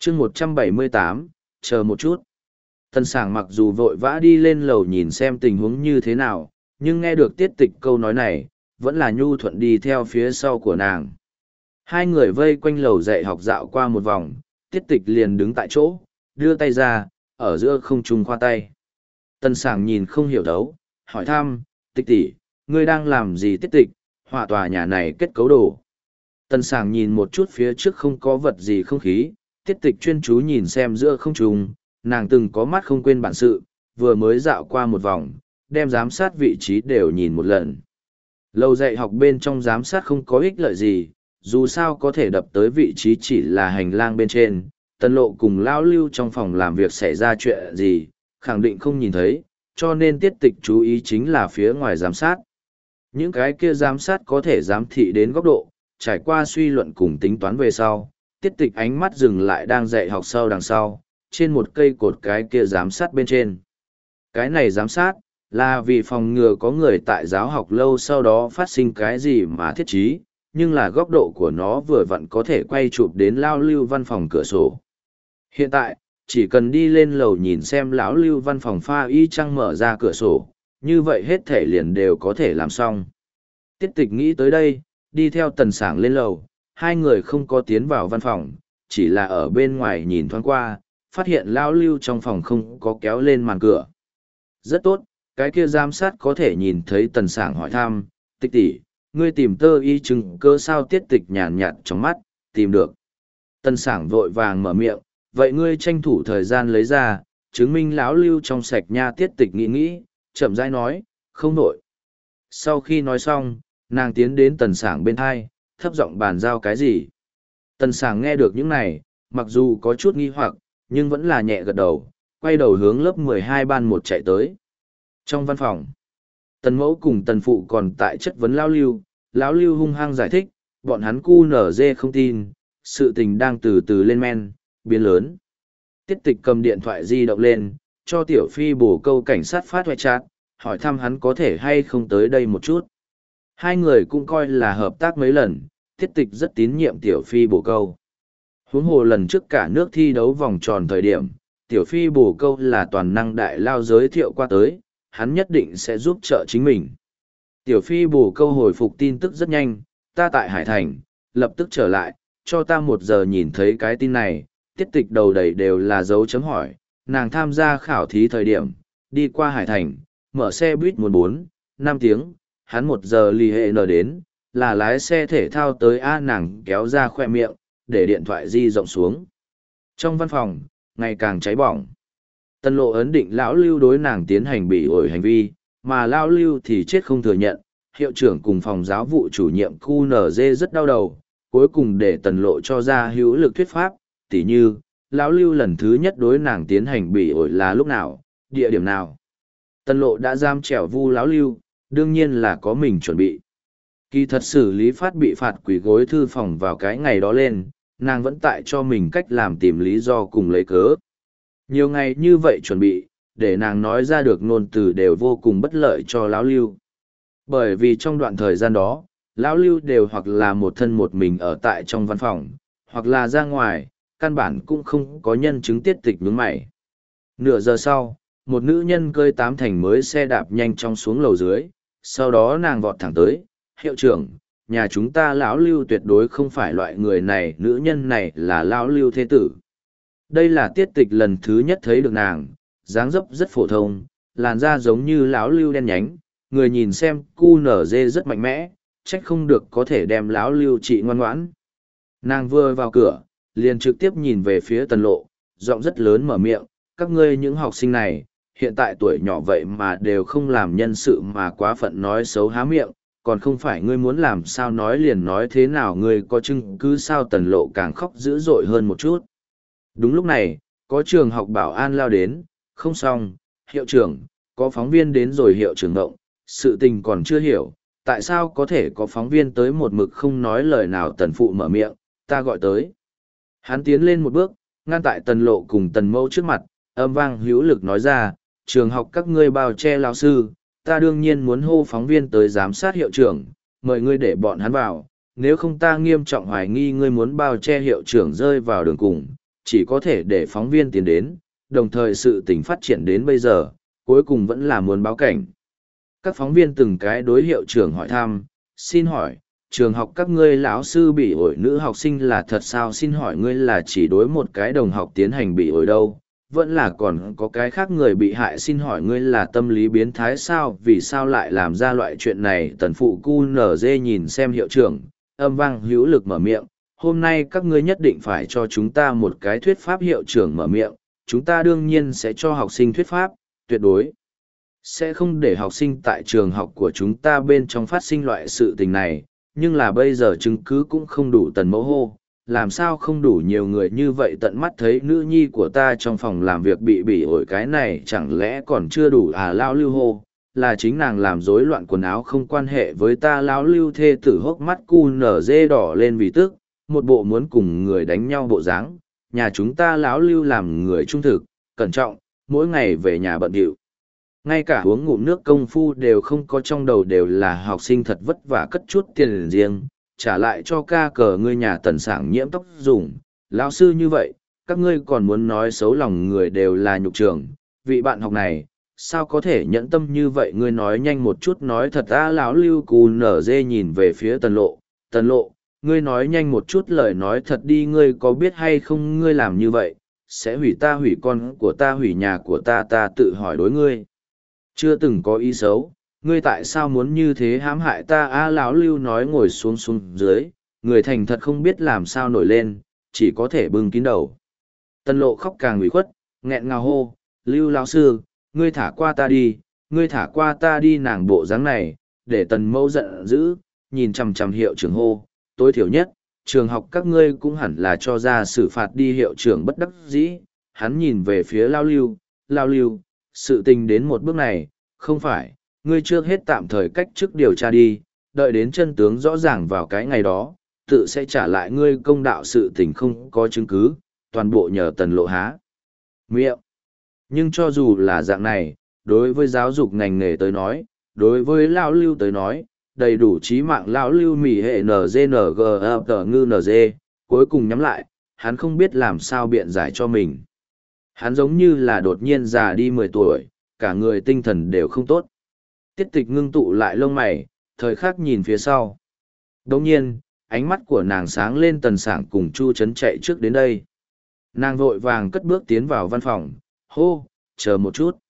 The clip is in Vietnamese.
chương 178, chờ một chút. Tần Sảng mặc dù vội vã đi lên lầu nhìn xem tình huống như thế nào, nhưng nghe được Tiết Tịch câu nói này, vẫn là nhu thuận đi theo phía sau của nàng. Hai người vây quanh lầu dạy học dạo qua một vòng, Tiết Tịch liền đứng tại chỗ, đưa tay ra, ở giữa không trung khoa tay. Tần Sảng nhìn không hiểu đấu, hỏi thăm, Tịch tỷ, ngươi đang làm gì Tiết Tịch, họa tòa nhà này kết cấu đồ. Tần Sảng nhìn một chút phía trước không có vật gì không khí, Tiết Tịch chuyên chú nhìn xem giữa không trung, nàng từng có mắt không quên bản sự, vừa mới dạo qua một vòng, đem giám sát vị trí đều nhìn một lần. Lầu dạy học bên trong giám sát không có ích lợi gì, dù sao có thể đập tới vị trí chỉ là hành lang bên trên, Tần Lộ cùng Lão Lưu trong phòng làm việc xảy ra chuyện gì, khẳng định không nhìn thấy, cho nên Tiết Tịch chú ý chính là phía ngoài giám sát. Những cái kia giám sát có thể giám thị đến góc độ, trải qua suy luận cùng tính toán về sau, Tiết Tịch ánh mắt dừng lại đang dạy học sau đằng sau, trên một cây cột cái kia giám sát bên trên. Cái này giám sát, là vì phòng ngừa có người tại giáo học lâu sau đó phát sinh cái gì mà thiết trí, nhưng là góc độ của nó vừa vặn có thể quay chụp đến Lão Lưu văn phòng cửa sổ. Hiện tại, chỉ cần đi lên lầu nhìn xem Lão Lưu văn phòng pha y chang mở ra cửa sổ, như vậy hết thể liền đều có thể làm xong. Tiết Tịch nghĩ tới đây, đi theo Tần Sảng lên lầu, hai người không có tiến vào văn phòng, chỉ là ở bên ngoài nhìn thoáng qua, phát hiện Lão Lưu trong phòng không có kéo lên màn cửa. Rất tốt, cái kia giám sát có thể nhìn thấy Tần Sảng hỏi thăm, Tịch tỷ, ngươi tìm tơ y chứng cơ sao? Tiết Tịch nhàn nhạt trong mắt, tìm được. Tần Sảng vội vàng mở miệng, vậy ngươi tranh thủ thời gian lấy ra, chứng minh Lão Lưu trong sạch nha. Tiết Tịch nghĩ nghĩ, chậm rãi nói, không nổi. Sau khi nói xong, nàng tiến đến Tần Sảng bên hai, thấp giọng bàn giao cái gì. Tần Sảng nghe được những này, mặc dù có chút nghi hoặc, nhưng vẫn là nhẹ gật đầu, quay đầu hướng lớp 12 ban 1 chạy tới. Trong văn phòng, Tần Mẫu cùng Tần Phụ còn tại chất vấn Lão Lưu hung hăng giải thích, bọn hắn cu nở dê không tin, sự tình đang từ từ lên men, biến lớn. Tiết Tịch cầm điện thoại di động lên, cho Tiểu Phi bổ câu cảnh sát phát hoại chat, hỏi thăm hắn có thể hay không tới đây một chút. Hai người cũng coi là hợp tác mấy lần, Tiết Tịch rất tín nhiệm Tiểu Phi bổ câu. Huống hồ lần trước cả nước thi đấu vòng tròn thời điểm, Tiểu Phi bổ câu là toàn năng đại lao giới thiệu qua tới, hắn nhất định sẽ giúp trợ chính mình. Tiểu Phi bổ câu hồi phục tin tức rất nhanh, ta tại Hải Thành, lập tức trở lại, cho ta 1 giờ nhìn thấy cái tin này. Tiết Tịch đầu đầy đều là dấu chấm hỏi, nàng tham gia khảo thí thời điểm, đi qua Hải Thành, mở xe buýt 4-5 tiếng, hắn 1 giờ lì hệ nở đến, là lái xe thể thao tới nàng kéo ra khoe miệng, để điện thoại di rộng xuống. Trong văn phòng, ngày càng cháy bỏng. Tần Lộ ấn định Lão Lưu đối nàng tiến hành bị ổi hành vi, mà Lão Lưu thì chết không thừa nhận. Hiệu trưởng cùng phòng giáo vụ chủ nhiệm QNZ rất đau đầu, cuối cùng để Tần Lộ cho ra hữu lực thuyết pháp, tỉ như, Lão Lưu lần thứ nhất đối nàng tiến hành bị ổi là lúc nào, địa điểm nào. Tần Lộ đã giam trẻo vu Lão Lưu, đương nhiên là có mình chuẩn bị. Kỳ thật xử lý phát bị phạt quỳ gối thư phòng vào cái ngày đó lên, nàng vẫn tại cho mình cách làm tìm lý do cùng lấy cớ. Nhiều ngày như vậy chuẩn bị, để nàng nói ra được ngôn từ đều vô cùng bất lợi cho Lão Lưu. Bởi vì trong đoạn thời gian đó, Lão Lưu đều hoặc là một thân một mình ở tại trong văn phòng, hoặc là ra ngoài, căn bản cũng không có nhân chứng. Tiết Tịch nhướng mày. Nửa giờ sau, một nữ nhân cơi 8 thành mới xe đạp nhanh chóng xuống lầu dưới, sau đó nàng vọt thẳng tới, hiệu trưởng, nhà chúng ta Lão Lưu tuyệt đối không phải loại người này, nữ nhân này là Lão Lưu thế tử. Đây là Tiết Tịch lần thứ nhất thấy được nàng, dáng dấp rất phổ thông, làn da giống như Lão Lưu đen nhánh, người nhìn xem QNZ rất mạnh mẽ, trách không được có thể đem Lão Lưu trị ngoan ngoãn. Nàng vừa vào cửa, liền trực tiếp nhìn về phía Tần Lộ, giọng rất lớn mở miệng, các ngươi những học sinh này, hiện tại tuổi nhỏ vậy mà đều không làm nhân sự mà quá phận nói xấu há miệng, còn không phải ngươi muốn làm sao nói liền nói thế nào, ngươi có chứng cứ sao? Tần Lộ càng khóc dữ dội hơn một chút. Đúng lúc này, có trường học bảo an lao đến, không xong, hiệu trưởng, có phóng viên đến rồi. Hiệu trưởng ngộng, sự tình còn chưa hiểu, tại sao có thể có phóng viên tới một mực không nói lời nào? Tần Phụ mở miệng, ta gọi tới. Hắn tiến lên một bước, ngăn tại Tần Lộ cùng Tần Mẫu trước mặt, âm vang hữu lực nói ra, trường học các ngươi bao che lão sư, ta đương nhiên muốn hô phóng viên tới giám sát hiệu trưởng, mời ngươi để bọn hắn vào, nếu không ta nghiêm trọng hoài nghi ngươi muốn bao che hiệu trưởng rơi vào đường cùng, chỉ có thể để phóng viên tiến đến, đồng thời sự tình phát triển đến bây giờ, cuối cùng vẫn là muốn báo cảnh. Các phóng viên từng cái đối hiệu trưởng hỏi thăm, xin hỏi, trường học các ngươi lão sư bị ổi nữ học sinh là thật sao? Xin hỏi ngươi là chỉ đối một cái đồng học tiến hành bị ổi đâu, vẫn là còn có cái khác người bị hại? Xin hỏi ngươi là tâm lý biến thái sao? Vì sao lại làm ra loại chuyện này? Tần phụ QNZ nhìn xem hiệu trưởng, âm vang hữu lực mở miệng, hôm nay các ngươi nhất định phải cho chúng ta một cái thuyết pháp. Hiệu trưởng mở miệng, chúng ta đương nhiên sẽ cho học sinh thuyết pháp, tuyệt đối sẽ không để học sinh tại trường học của chúng ta bên trong phát sinh loại sự tình này, nhưng là bây giờ chứng cứ cũng không đủ. Tần mẫu hô, làm sao không đủ? Nhiều người như vậy tận mắt thấy nữ nhi của ta trong phòng làm việc bị ổi, cái này chẳng lẽ còn chưa đủ à? Lão Lưu hô, là chính nàng làm rối loạn quần áo, không quan hệ với ta. Lão Lưu thê tử hốc mắt QNZ đỏ lên vì tức, một bộ muốn cùng người đánh nhau bộ dáng. Nhà chúng ta Lão Lưu làm người trung thực, cẩn trọng, mỗi ngày về nhà bận rộn, ngay cả uống ngụm nước công phu đều không có, trong đầu đều là học sinh thật vất vả cất chút tiền riêng, trả lại cho ca cờ ngươi nhà Tần Sảng nhiễm tóc dùng. Lão sư như vậy, các ngươi còn muốn nói xấu lòng người, đều là nhục trường. Vị bạn học này, sao có thể nhẫn tâm như vậy? Ngươi nói nhanh một chút, nói thật ta. Lão Lưu Cù nở dê nhìn về phía Tần Lộ, Tần Lộ, ngươi nói nhanh một chút, lời nói thật đi, ngươi có biết hay không ngươi làm như vậy, sẽ hủy ta, hủy con của ta, hủy nhà của ta. Ta tự hỏi đối ngươi chưa từng có ý xấu, ngươi tại sao muốn như thế hãm hại ta? A Lão Lưu nói, ngồi xuống dưới, người thành thật không biết làm sao nổi lên, chỉ có thể bưng kín đầu. Tần Lộ khóc càng ủy khuất, nghẹn ngào hô, Lưu lão sư, ngươi thả qua ta đi, ngươi thả qua ta đi. Nàng bộ dáng này, để Tần mẫu giận dữ, nhìn chằm chằm hiệu trưởng hô, tối thiểu nhất, trường học các ngươi cũng hẳn là cho ra xử phạt đi. Hiệu trưởng bất đắc dĩ, hắn nhìn về phía Lão Lưu, Lão Lưu, sự tình đến một bước này, không phải, ngươi trước hết tạm thời cách chức điều tra đi, đợi đến chân tướng rõ ràng vào cái ngày đó, tự sẽ trả lại ngươi công đạo. Sự tình không có chứng cứ, toàn bộ nhờ Tần Lộ há miệng. Nhưng cho dù là dạng này, đối với giáo dục ngành nghề tới nói, đối với Lão Lưu tới nói, đầy đủ chí mạng. Lão Lưu mỉ hệ NGNG cuối cùng nhắm lại, hắn không biết làm sao biện giải cho mình. Hắn giống như là đột nhiên già đi 10 tuổi, cả người tinh thần đều không tốt. Tiết Tịch ngưng tụ lại lông mày, thời khắc nhìn phía sau. Đồng nhiên, ánh mắt của nàng sáng lên. Tần Sảng cùng Chu Trấn chạy trước đến đây. Nàng vội vàng cất bước tiến vào văn phòng, hô, chờ một chút.